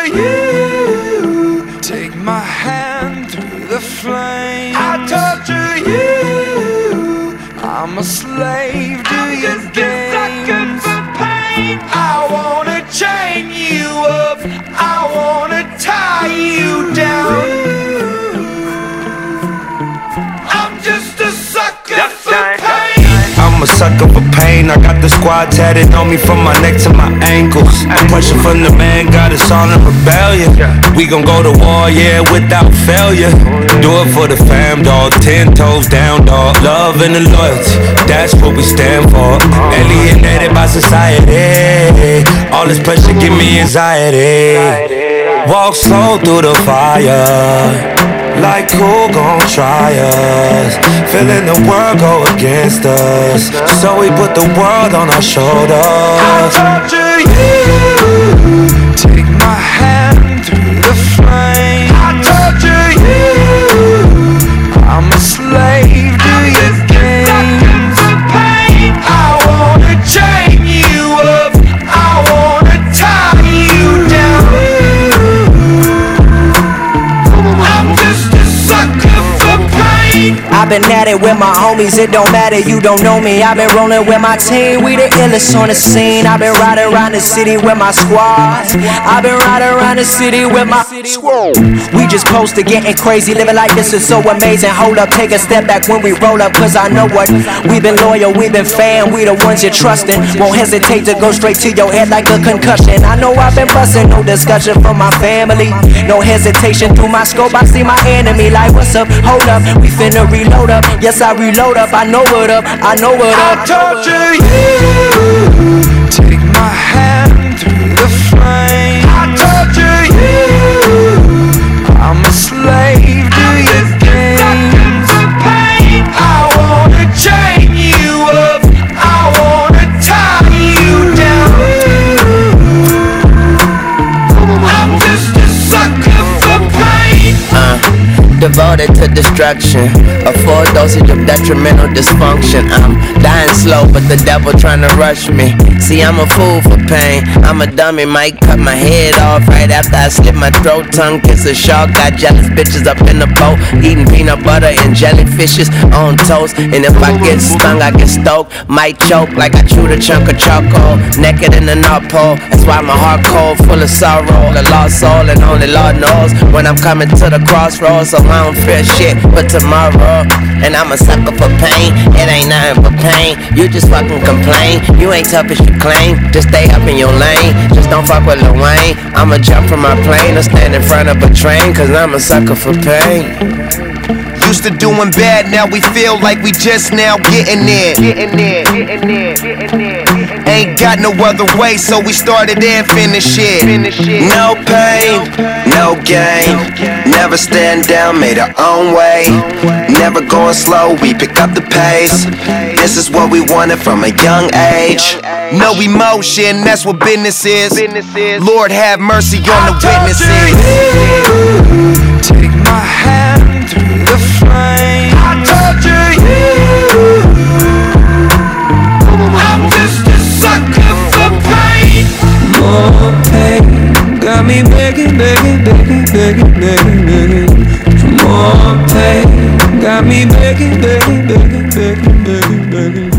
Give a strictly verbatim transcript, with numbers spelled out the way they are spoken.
you, take my hand through the flame. I torture you, I'm a slave to I'm your just games. A for pain. I wanna chain you up, I wanna tie you down. I'm just a sucker yep, for time. pain. I'm a sucker for pain. I got the squad tatted on me from my neck to my ankles. The pressure from the man got us all in rebellion. We gon' go to war, yeah, without failure. Do it for the fam, dog. Ten toes down, dog. Love and the loyalty, that's what we stand for. Alienated by society. All this pressure give me anxiety. Walk slow through the fire. Like who gon' try us? Feeling the world go against us, so we put the world on our shoulders. I torture you, take my hand through the flame. I torture you, I'm a slave to your games. I wanna chain you up, I wanna tie you down. I'm just a sucker for pain. I've been at it with my homies, it don't matter, you don't know me. I've been rolling with my team, we the illest on the scene. I've been riding around the city with my squad. I've been riding around the city with my squad. We just close to getting crazy, living like this is so amazing. Hold up, take a step back when we roll up, cause I know what. We've been loyal, we've been fan, we the ones you're trusting. Won't hesitate to go straight to your head like a concussion. I know I've been busting, no discussion from my family. No hesitation through my scope, I see my enemy like what's up, hold up, we finna reload up. Yes, I reload up, I know what up, I know what up. I torture you, take my hand through the flame. I torture you, I'm a slave to your games. I wanna chain you up, I wanna tie you down. I'm just a sucker for pain. Uh, devoted to destruction, a full dosage of detrimental dysfunction. I'm dying slow, but the devil tryna rush me. See, I'm a fool for pain, I'm a dummy, might cut my head off right after I slit my throat. Tongue kiss a shark, got jealous bitches up in the boat, eating peanut butter and jellyfishes on toast. And if I get stung, I get stoked, might choke like I chewed a chunk of charcoal. Naked in the North Pole, that's why my heart cold, full of sorrow, a lost soul, and only Lord knows when I'm coming to the crossroads. So I don't fear shit but tomorrow. And I'm a sucker for pain, it ain't nothing but pain. You just fucking complain, you ain't tough as you claim. Just stay up in your lane, just don't fuck with Lil Wayne. I'ma jump from my plane or stand in front of a train, cause I'm a sucker for pain. Used to doing bad, now we feel like we just now getting there. Getting there, getting there, getting there. Ain't got no other way, so we started and finished it. No pain, no gain. Never stand down, made our own way. Never going slow, we pick up the pace. This is what we wanted from a young age. No emotion, that's what business is. Lord have mercy on the witnesses. You, take my hand through the flame. I torture you, I'm just a sucker for pain. More pain, got me begging, begging, begging, begging, begging, begging. For more pain, got me begging, begging, begging, begging, begging, begging.